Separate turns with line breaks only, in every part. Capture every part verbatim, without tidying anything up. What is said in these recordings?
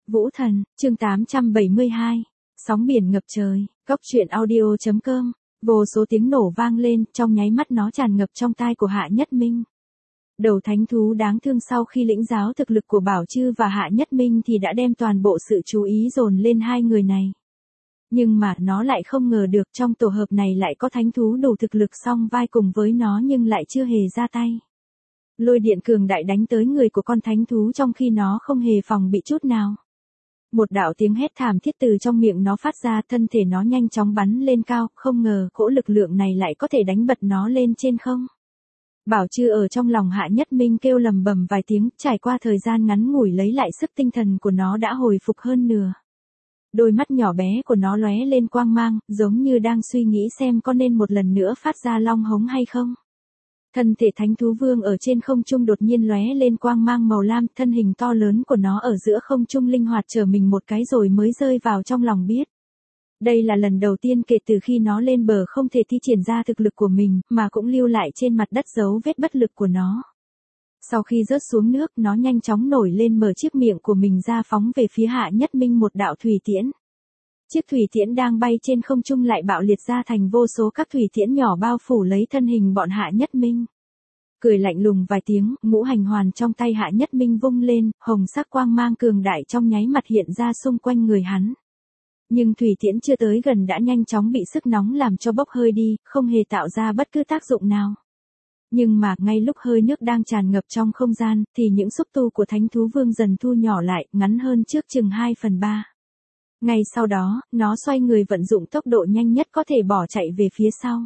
Vũ Thần, chương tám trăm bảy mươi hai. Sóng biển ngập trời, Cốc truyện audio chấm com. Vô số tiếng nổ vang lên, trong nháy mắt nó tràn ngập trong tai của Hạ Nhất Minh. Đầu thánh thú đáng thương sau khi lĩnh giáo thực lực của Bảo Chư và Hạ Nhất Minh thì đã đem toàn bộ sự chú ý dồn lên hai người này. Nhưng mà nó lại không ngờ được trong tổ hợp này lại có thánh thú đủ thực lực song vai cùng với nó nhưng lại chưa hề ra tay. Lôi điện cường đại đánh tới người của con thánh thú trong khi nó không hề phòng bị chút nào. Một đạo tiếng hét thảm thiết từ trong miệng nó phát ra, thân thể nó nhanh chóng bắn lên cao, không ngờ cỗ lực lượng này lại có thể đánh bật nó lên trên không. Bảo Chư ở trong lòng Hạ Nhất Minh kêu lầm bầm vài tiếng, trải qua thời gian ngắn ngủi lấy lại sức tinh thần của nó đã hồi phục hơn nửa. Đôi mắt nhỏ bé của nó lóe lên quang mang, giống như đang suy nghĩ xem có nên một lần nữa phát ra long hống hay không. Thân thể thánh thú vương ở trên không trung đột nhiên lóe lên quang mang màu lam, thân hình to lớn của nó ở giữa không trung linh hoạt trở mình một cái rồi mới rơi vào trong lòng biết. Đây là lần đầu tiên kể từ khi nó lên bờ không thể thi triển ra thực lực của mình, mà cũng lưu lại trên mặt đất dấu vết bất lực của nó. Sau khi rớt xuống nước, nó nhanh chóng nổi lên mở chiếc miệng của mình ra phóng về phía Hạ Nhất Minh một đạo thủy tiễn. Chiếc thủy tiễn đang bay trên không trung lại bạo liệt ra thành vô số các thủy tiễn nhỏ bao phủ lấy thân hình bọn Hạ Nhất Minh. Cười lạnh lùng vài tiếng, ngũ hành hoàn trong tay Hạ Nhất Minh vung lên, hồng sắc quang mang cường đại trong nháy mặt hiện ra xung quanh người hắn. Nhưng thủy tiễn chưa tới gần đã nhanh chóng bị sức nóng làm cho bốc hơi đi, không hề tạo ra bất cứ tác dụng nào. Nhưng mà ngay lúc hơi nước đang tràn ngập trong không gian, thì những xúc tu của thánh thú vương dần thu nhỏ lại, ngắn hơn trước chừng hai phần ba. Ngay sau đó, nó xoay người vận dụng tốc độ nhanh nhất có thể bỏ chạy về phía sau.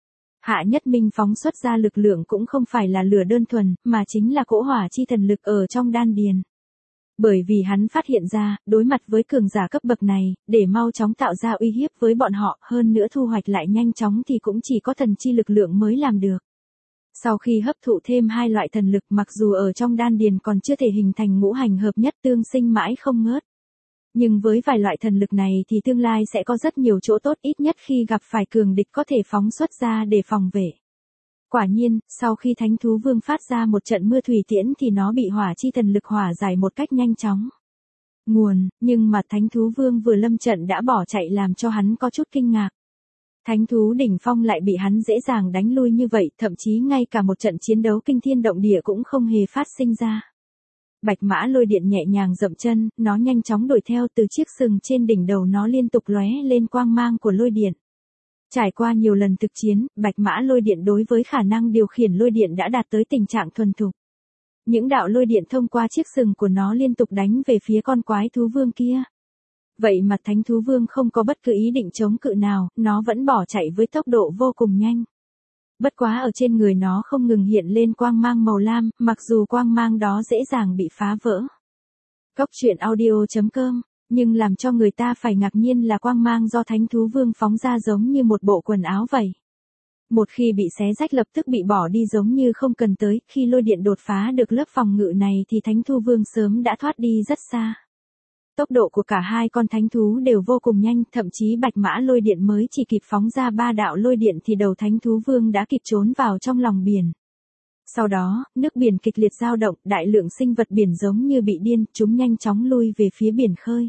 Hạ Nhất Minh phóng xuất ra lực lượng cũng không phải là lửa đơn thuần, mà chính là cỗ hỏa chi thần lực ở trong đan điền. Bởi vì hắn phát hiện ra, đối mặt với cường giả cấp bậc này, để mau chóng tạo ra uy hiếp với bọn họ, hơn nữa thu hoạch lại nhanh chóng thì cũng chỉ có thần chi lực lượng mới làm được. Sau khi hấp thụ thêm hai loại thần lực mặc dù ở trong đan điền còn chưa thể hình thành ngũ hành hợp nhất tương sinh mãi không ngớt. Nhưng với vài loại thần lực này thì tương lai sẽ có rất nhiều chỗ tốt, ít nhất khi gặp phải cường địch có thể phóng xuất ra để phòng vệ. Quả nhiên, sau khi thánh thú vương phát ra một trận mưa thủy tiễn thì nó bị hỏa chi thần lực hỏa giải một cách nhanh chóng. Nguồn, nhưng mà thánh thú vương vừa lâm trận đã bỏ chạy làm cho hắn có chút kinh ngạc. Thánh thú đỉnh phong lại bị hắn dễ dàng đánh lui như vậy, thậm chí ngay cả một trận chiến đấu kinh thiên động địa cũng không hề phát sinh ra. Bạch mã lôi điện nhẹ nhàng dậm chân, nó nhanh chóng đuổi theo, từ chiếc sừng trên đỉnh đầu nó liên tục lóe lên quang mang của lôi điện. Trải qua nhiều lần thực chiến, bạch mã lôi điện đối với khả năng điều khiển lôi điện đã đạt tới tình trạng thuần thục. Những đạo lôi điện thông qua chiếc sừng của nó liên tục đánh về phía con quái thú vương kia. Vậy mà thánh thú vương không có bất cứ ý định chống cự nào, nó vẫn bỏ chạy với tốc độ vô cùng nhanh. Bất quá ở trên người nó không ngừng hiện lên quang mang màu lam, mặc dù quang mang đó dễ dàng bị phá vỡ. Cốc truyện audio chấm com, nhưng làm cho người ta phải ngạc nhiên là quang mang do thánh thú vương phóng ra giống như một bộ quần áo vậy. Một khi bị xé rách lập tức bị bỏ đi giống như không cần tới, khi lôi điện đột phá được lớp phòng ngự này thì thánh thú vương sớm đã thoát đi rất xa. Tốc độ của cả hai con thánh thú đều vô cùng nhanh, thậm chí bạch mã lôi điện mới chỉ kịp phóng ra ba đạo lôi điện thì đầu thánh thú vương đã kịp trốn vào trong lòng biển. Sau đó, nước biển kịch liệt dao động, đại lượng sinh vật biển giống như bị điên, chúng nhanh chóng lui về phía biển khơi.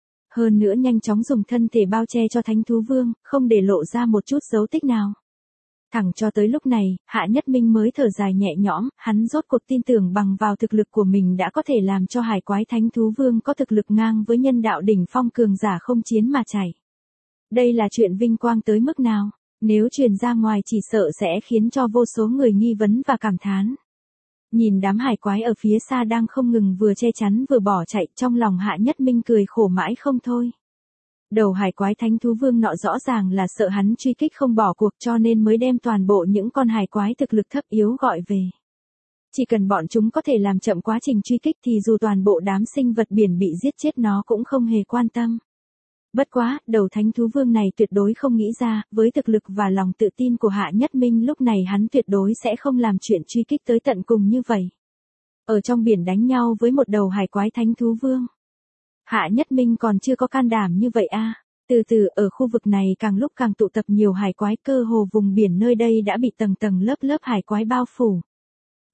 Hơn nữa nhanh chóng dùng thân thể bao che cho thánh thú vương, không để lộ ra một chút dấu tích nào. Thẳng cho tới lúc này, Hạ Nhất Minh mới thở dài nhẹ nhõm, hắn rốt cuộc tin tưởng bằng vào thực lực của mình đã có thể làm cho hải quái thánh thú vương có thực lực ngang với nhân đạo đỉnh phong cường giả không chiến mà chạy. Đây là chuyện vinh quang tới mức nào, nếu truyền ra ngoài chỉ sợ sẽ khiến cho vô số người nghi vấn và cảm thán. Nhìn đám hải quái ở phía xa đang không ngừng vừa che chắn vừa bỏ chạy, trong lòng Hạ Nhất Minh cười khổ mãi không thôi. Đầu hải quái thánh thú vương nọ rõ ràng là sợ hắn truy kích không bỏ cuộc cho nên mới đem toàn bộ những con hải quái thực lực thấp yếu gọi về. Chỉ cần bọn chúng có thể làm chậm quá trình truy kích thì dù toàn bộ đám sinh vật biển bị giết chết nó cũng không hề quan tâm. Bất quá, đầu thánh thú vương này tuyệt đối không nghĩ ra, với thực lực và lòng tự tin của Hạ Nhất Minh lúc này hắn tuyệt đối sẽ không làm chuyện truy kích tới tận cùng như vậy. Ở trong biển đánh nhau với một đầu hải quái thánh thú vương. Hạ Nhất Minh còn chưa có can đảm như vậy a. À. Từ từ ở khu vực này càng lúc càng tụ tập nhiều hải quái, cơ hồ vùng biển nơi đây đã bị tầng tầng lớp lớp hải quái bao phủ.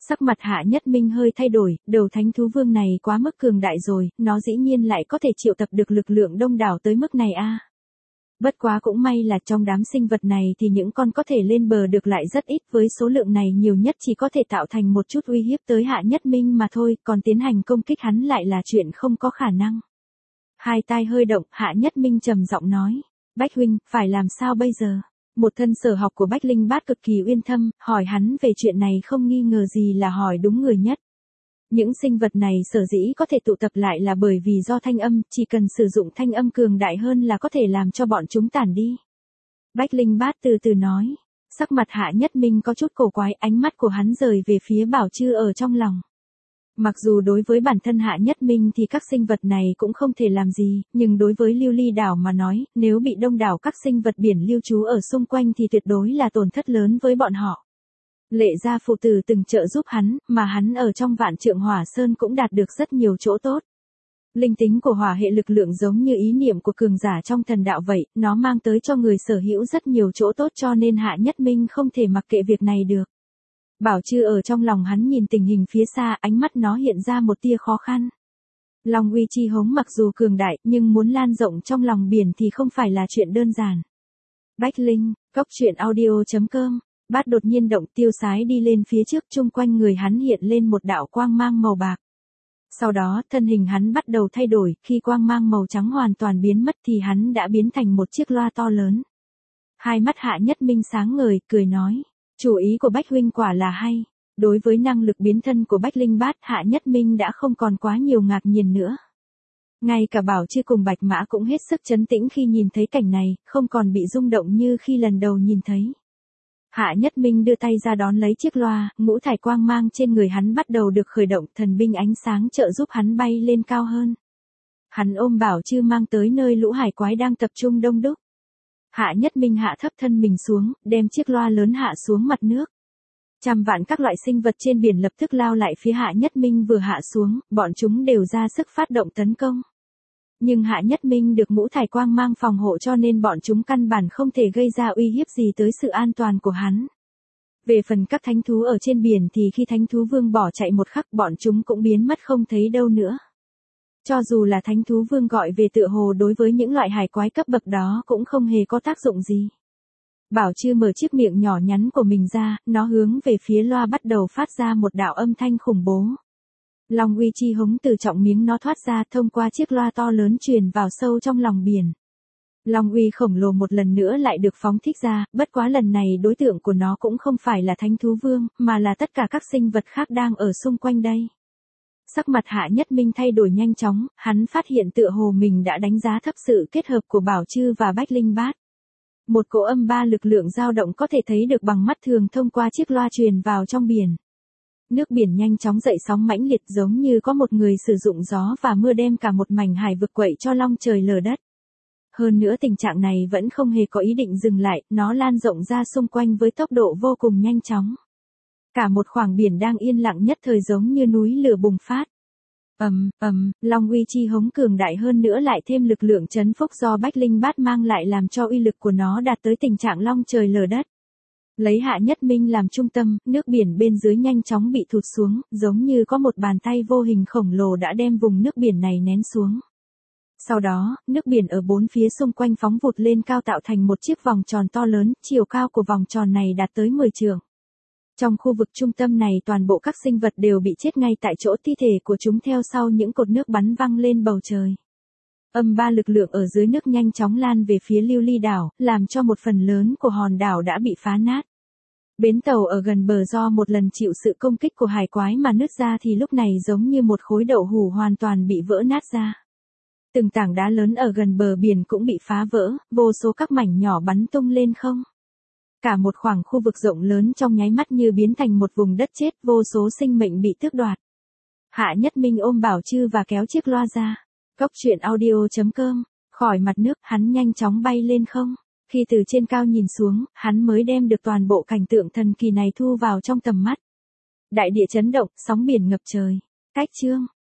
Sắc mặt Hạ Nhất Minh hơi thay đổi, đầu thánh thú vương này quá mức cường đại rồi, nó dĩ nhiên lại có thể triệu tập được lực lượng đông đảo tới mức này a. Bất quá cũng may là trong đám sinh vật này thì những con có thể lên bờ được lại rất ít, với số lượng này nhiều nhất chỉ có thể tạo thành một chút uy hiếp tới Hạ Nhất Minh mà thôi, còn tiến hành công kích hắn lại là chuyện không có khả năng. Hai tai hơi động, Hạ Nhất Minh trầm giọng nói, Bách huynh, phải làm sao bây giờ? Một thân sở học của Bách Linh Bát cực kỳ uyên thâm, hỏi hắn về chuyện này không nghi ngờ gì là hỏi đúng người nhất. Những sinh vật này sở dĩ có thể tụ tập lại là bởi vì do thanh âm, chỉ cần sử dụng thanh âm cường đại hơn là có thể làm cho bọn chúng tản đi. Bách Linh Bát từ từ nói, sắc mặt Hạ Nhất Minh có chút cổ quái, ánh mắt của hắn rời về phía Bảo Chư ở trong lòng. Mặc dù đối với bản thân Hạ Nhất Minh thì các sinh vật này cũng không thể làm gì, nhưng đối với Lưu Ly đảo mà nói, nếu bị đông đảo các sinh vật biển lưu trú ở xung quanh thì tuyệt đối là tổn thất lớn với bọn họ. Lệ gia phụ tử từng trợ giúp hắn, mà hắn ở trong Vạn Trượng Hỏa Sơn cũng đạt được rất nhiều chỗ tốt. Linh tính của hỏa hệ lực lượng giống như ý niệm của cường giả trong thần đạo vậy, nó mang tới cho người sở hữu rất nhiều chỗ tốt cho nên Hạ Nhất Minh không thể mặc kệ việc này được. Bảo Chư ở trong lòng hắn nhìn tình hình phía xa, ánh mắt nó hiện ra một tia khó khăn. Long uy chi hống mặc dù cường đại, nhưng muốn lan rộng trong lòng biển thì không phải là chuyện đơn giản. Bách Linh, Cốc Truyện Audio chấm com. Bát đột nhiên động, tiêu sái đi lên phía trước, chung quanh người hắn hiện lên một đạo quang mang màu bạc. Sau đó, thân hình hắn bắt đầu thay đổi, khi quang mang màu trắng hoàn toàn biến mất thì hắn đã biến thành một chiếc loa to lớn. Hai mắt Hạ Nhất Minh sáng ngời, cười nói, chủ ý của Bách huynh quả là hay. Đối với năng lực biến thân của Bách Linh Bát, Hạ Nhất Minh đã không còn quá nhiều ngạc nhiên nữa. Ngay cả Bảo Chư cùng Bạch Mã cũng hết sức trấn tĩnh khi nhìn thấy cảnh này, không còn bị rung động như khi lần đầu nhìn thấy. Hạ Nhất Minh đưa tay ra đón lấy chiếc loa, ngũ thải quang mang trên người hắn bắt đầu được khởi động, thần binh ánh sáng trợ giúp hắn bay lên cao hơn. Hắn ôm Bảo Chư mang tới nơi lũ hải quái đang tập trung đông đúc. Hạ Nhất Minh hạ thấp thân mình xuống, đem chiếc loa lớn hạ xuống mặt nước. Trăm vạn các loại sinh vật trên biển lập tức lao lại phía Hạ Nhất Minh vừa hạ xuống, bọn chúng đều ra sức phát động tấn công. Nhưng Hạ Nhất Minh được ngũ thải quang mang phòng hộ cho nên bọn chúng căn bản không thể gây ra uy hiếp gì tới sự an toàn của hắn. Về phần các thánh thú ở trên biển thì khi thánh thú vương bỏ chạy một khắc bọn chúng cũng biến mất không thấy đâu nữa. Cho dù là thánh thú vương gọi về tựa hồ đối với những loại hải quái cấp bậc đó cũng không hề có tác dụng gì. Bảo Chư mở chiếc miệng nhỏ nhắn của mình ra, nó hướng về phía loa bắt đầu phát ra một đạo âm thanh khủng bố. Long uy chi hống từ trọng miếng nó thoát ra thông qua chiếc loa to lớn truyền vào sâu trong lòng biển. Long uy khổng lồ một lần nữa lại được phóng thích ra, bất quá lần này đối tượng của nó cũng không phải là thánh thú vương, mà là tất cả các sinh vật khác đang ở xung quanh đây. Sắc mặt Hạ Nhất Minh thay đổi nhanh chóng, hắn phát hiện tựa hồ mình đã đánh giá thấp sự kết hợp của Bảo Chư và Bách Linh Bát. Một cỗ âm ba lực lượng dao động có thể thấy được bằng mắt thường thông qua chiếc loa truyền vào trong biển. Nước biển nhanh chóng dậy sóng mãnh liệt giống như có một người sử dụng gió và mưa đem cả một mảnh hải vực quậy cho long trời lở đất. Hơn nữa tình trạng này vẫn không hề có ý định dừng lại, nó lan rộng ra xung quanh với tốc độ vô cùng nhanh chóng. Cả một khoảng biển đang yên lặng nhất thời giống như núi lửa bùng phát. Ầm, ầm, Long uy chi hống cường đại hơn nữa lại thêm lực lượng trấn phúc do Bách Linh Bát mang lại làm cho uy lực của nó đạt tới tình trạng long trời lở đất. Lấy Hạ Nhất Minh làm trung tâm, nước biển bên dưới nhanh chóng bị thụt xuống, giống như có một bàn tay vô hình khổng lồ đã đem vùng nước biển này nén xuống. Sau đó, nước biển ở bốn phía xung quanh phóng vụt lên cao tạo thành một chiếc vòng tròn to lớn, chiều cao của vòng tròn này đạt tới mười trượng. Trong khu vực trung tâm này toàn bộ các sinh vật đều bị chết ngay tại chỗ, thi thể của chúng theo sau những cột nước bắn văng lên bầu trời. Âm ba lực lượng ở dưới nước nhanh chóng lan về phía Lưu Ly đảo, làm cho một phần lớn của hòn đảo đã bị phá nát. Bến tàu ở gần bờ do một lần chịu sự công kích của hải quái mà nứt ra thì lúc này giống như một khối đậu hũ hoàn toàn bị vỡ nát ra. Từng tảng đá lớn ở gần bờ biển cũng bị phá vỡ, vô số các mảnh nhỏ bắn tung lên không. Cả một khoảng khu vực rộng lớn trong nháy mắt như biến thành một vùng đất chết, vô số sinh mệnh bị tước đoạt. Hạ Nhất Minh ôm Bảo Chư và kéo chiếc loa ra. Cốc Truyện Audio chấm com, khỏi mặt nước, hắn nhanh chóng bay lên không. Khi từ trên cao nhìn xuống, hắn mới đem được toàn bộ cảnh tượng thần kỳ này thu vào trong tầm mắt. Đại địa chấn động, sóng biển ngập trời. Cách chương